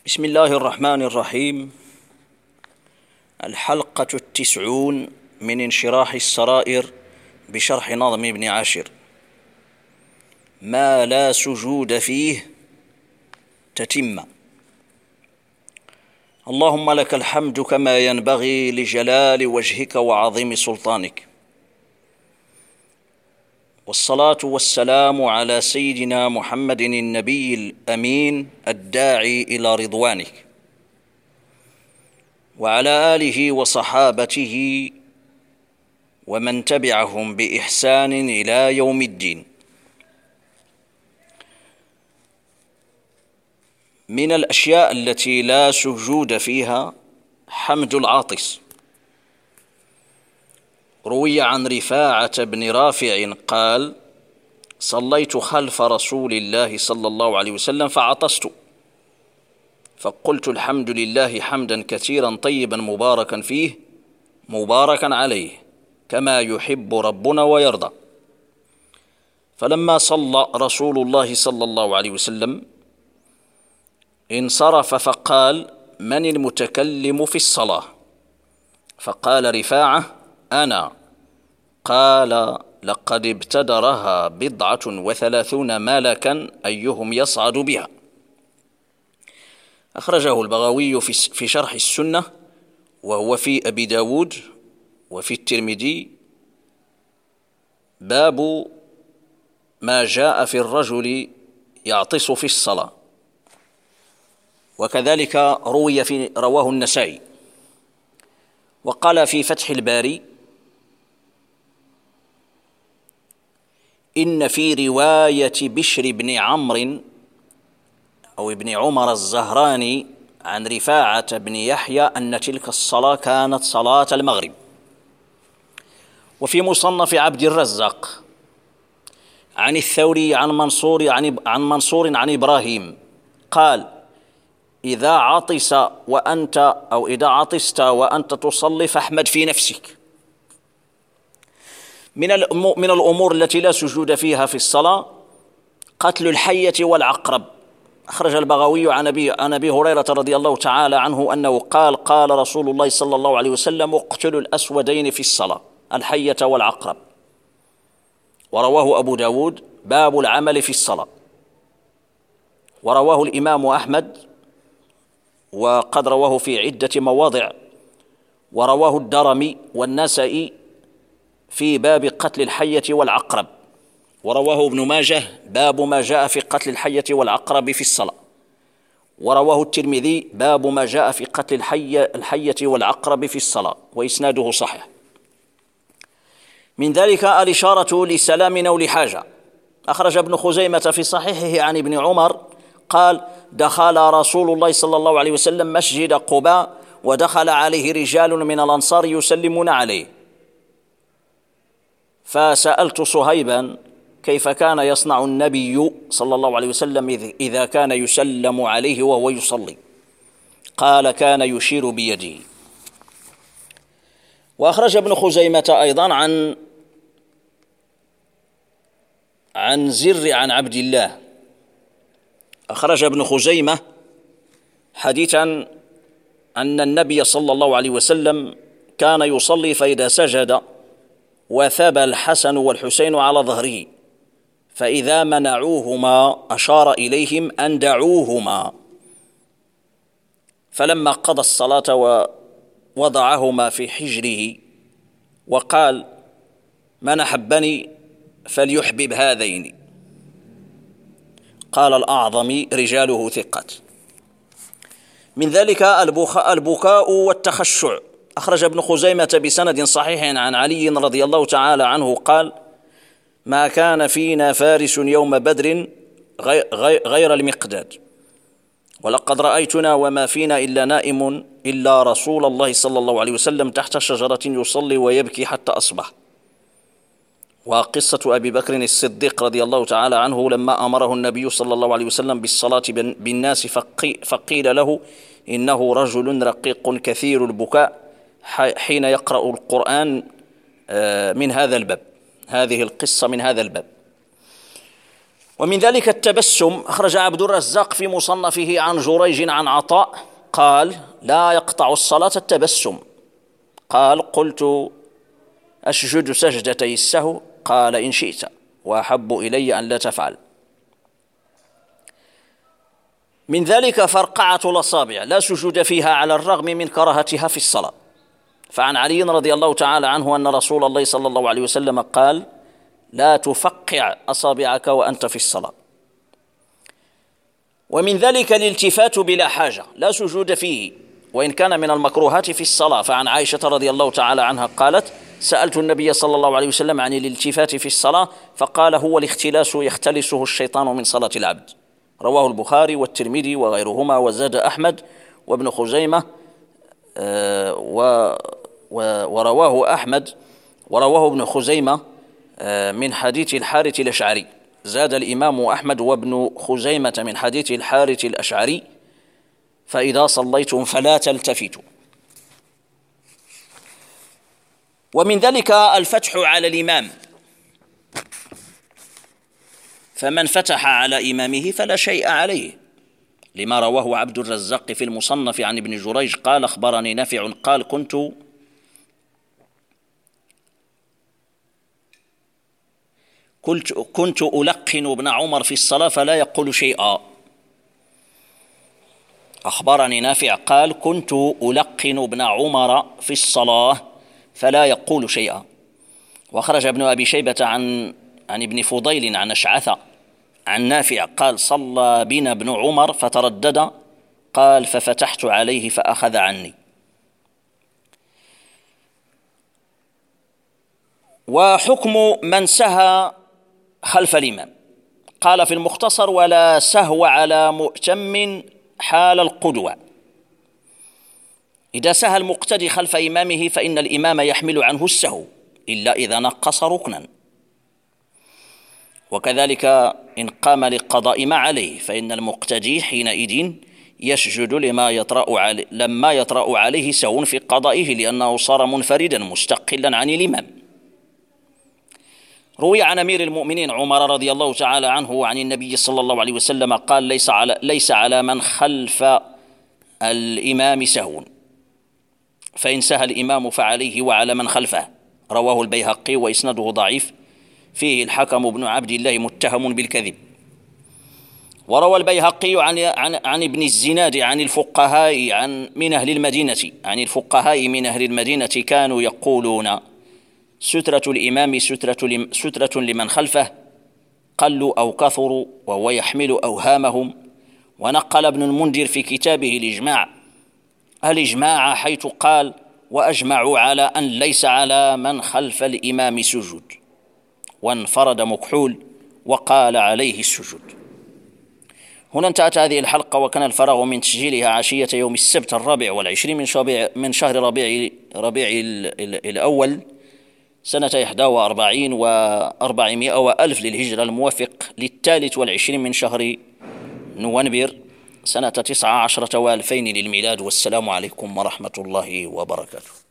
بسم الله الرحمن الرحيم. الحلقة 90 من انشراح السرائر بشرح نظم ابن عاشر. ما لا سجود فيه تتم. اللهم لك الحمد كما ينبغي لجلال وجهك وعظيم سلطانك، والصلاة والسلام على سيدنا محمد النبي الأمين الداعي إلى رضوانك، وعلى آله وصحابته ومن تبعهم بإحسان إلى يوم الدين. من الأشياء التي لا سجود فيها حمد العاطس. روي عن رفاعة بن رافع قال: صليت خلف رسول الله صلى الله عليه وسلم فعطست، فقلت الحمد لله حمدا كثيرا طيبا مباركا فيه مباركا عليه كما يحب ربنا ويرضى. فلما صلى رسول الله صلى الله عليه وسلم انصرف فقال: من المتكلم في الصلاة؟ فقال رفاعة: أنا. قال: لقد ابتدرها 37 ملكا أيهم يصعد بها. أخرجه البغوي في شرح السنة، وهو في أبي داود وفي الترمذي، باب ما جاء في الرجل يعطس في الصلاة. وكذلك رواه النسائي. وقال في فتح الباري: إن في رواية بشر بن عمرو أو ابن عمر الزهراني عن رفاعة بن يحيى أن تلك الصلاة كانت صلاة المغرب. وفي مصنف عبد الرزاق عن الثوري عن منصور عن إبراهيم قال: إذا عطست وأنت تصلي فاحمد في نفسك. من الأمور التي لا سجود فيها في الصلاة قتل الحية والعقرب. أخرج البغوي عن أبي هريرة رضي الله تعالى عنه أنه قال: قال رسول الله صلى الله عليه وسلم: اقتلوا الأسودين في الصلاة، الحية والعقرب. ورواه أبو داود باب العمل في الصلاة. ورواه الإمام أحمد، وقد رواه في عدة مواضع. ورواه الدرمي والنسائي في باب قتل الحية والعقرب. ورواه ابن ماجه باب ما جاء في قتل الحية والعقرب في الصلاة. ورواه الترمذي باب ما جاء في قتل الحية والعقرب في الصلاة، وإسناده صحيح. من ذلك الإشارة لسلام أو لحاجة. أخرج ابن خزيمة في صحيحه عن ابن عمر قال: دخل رسول الله صلى الله عليه وسلم مسجد قباء، ودخل عليه رجال من الأنصار يسلمون عليه، فسألت صهيبا كيف كان يصنع النبي صلى الله عليه وسلم إذا كان يسلم عليه وهو يصلي؟ قال: كان يشير بيده. وأخرج ابن خزيمة أيضا عن زر عن عبد الله. أخرج ابن خزيمة حديثا أن النبي صلى الله عليه وسلم كان يصلي، فإذا سجد وثب الحسن والحسين على ظهره، فإذا منعوهما أشار إليهم أن دعوهما، فلما قضى الصلاة ووضعهما في حجره وقال: من أحبني فليحبب هذين. قال الأعظم: رجاله ثقات. من ذلك البكاء والتخشع. أخرج ابن خزيمة بسند صحيح عن علي رضي الله تعالى عنه قال: ما كان فينا فارس يوم بدر غير المقداد، ولقد رأيتنا وما فينا إلا نائم إلا رسول الله صلى الله عليه وسلم تحت شجرة يصلي ويبكي حتى أصبح. وقصة أبي بكر الصديق رضي الله تعالى عنه لما أمره النبي صلى الله عليه وسلم بالصلاة بالناس فقيل له: إنه رجل رقيق كثير البكاء حين يقرأ القرآن من هذا الباب، هذه القصة من هذا الباب. ومن ذلك التبسم. أخرج عبد الرزاق في مصنفه عن جريج عن عطاء قال: لا يقطع الصلاة التبسم. قال: قلت: أسجد سجدتي السهو؟ قال: إن شئت، وأحب إلي أن لا تفعل. من ذلك فرقعة الأصابع، لا سجود فيها على الرغم من كراهتها في الصلاة. فعن علي رضي الله تعالى عنه أن رسول الله صلى الله عليه وسلم قال: لا تفقع أصابعك وأنت في الصلاة. ومن ذلك الالتفات بلا حاجة، لا سجود فيه وإن كان من المكروهات في الصلاة. فعن عائشة رضي الله تعالى عنها قالت: سألت النبي صلى الله عليه وسلم عن الالتفات في الصلاة فقال: هو الاختلاس يختلسه الشيطان من صلاة العبد. رواه البخاري والترمذي وغيرهما، وزاد أحمد وابن خزيمة ورواه أحمد ورواه ابن خزيمة من حديث الحارث الأشعري. زاد الإمام أحمد وابن خزيمة من حديث الحارث الأشعري: فإذا صليتم فلا تلتفتوا. ومن ذلك الفتح على الإمام، فمن فتح على إمامه فلا شيء عليه، لما رواه عبد الرزاق في المصنف عن ابن جريج قال: أخبرني نافع قال: كنت ألقن ابن عمر في الصلاة فلا يقول شيئا. أخبرني نافع قال: كنت ألقن ابن عمر في الصلاة فلا يقول شيئا. وخرج ابن أبي شيبة عن ابن فضيل عن أشعث عن نافع قال: صلى بنا ابن عمر فتردد، قال: ففتحت عليه فأخذ عني. وحكم من سهى خلف الإمام، قال في المختصر: ولا سهو على مؤتم حال القدوة. إذا سهى المقتدي خلف إمامه فإن الإمام يحمل عنه السهو إلا إذا نقص ركنا. وكذلك إن قام لقضاء ما عليه فإن المقتدي حينئذ يسجد لما يطرأ عليه سهو في قضائه، لأنه صار منفردا مستقلا عن الإمام. روي عن أمير المؤمنين عمر رضي الله تعالى عنه وعن النبي صلى الله عليه وسلم قال: ليس على من خلف الإمام سهو، فإن سهى الإمام فعليه وعلى من خلفه. رواه البيهقي وإسناده ضعيف، فيه الحكم بن عبد الله متهم بالكذب. وروى البيهقي عن ابن الزناد عن الفقهاء من أهل المدينة كانوا يقولون: سترة الإمام سترة لمن خلفه، قلوا أو كثروا، وهو يحمل أوهامهم. ونقل ابن المنذر في كتابه الإجماع حيث قال: وأجمعوا على أن ليس على من خلف الإمام سجود. وانفرد مكحول وقال: عليه السجود. هنا انتهت هذه الحلقة، وكان الفراغ من تسجيلها عشية يوم السبت 24 من شهر ربيع الأول سنة 41 و400 وألف للهجرة، الموافق 23 من شهر نوفمبر سنة 19 و2000 للميلاد. والسلام عليكم ورحمة الله وبركاته.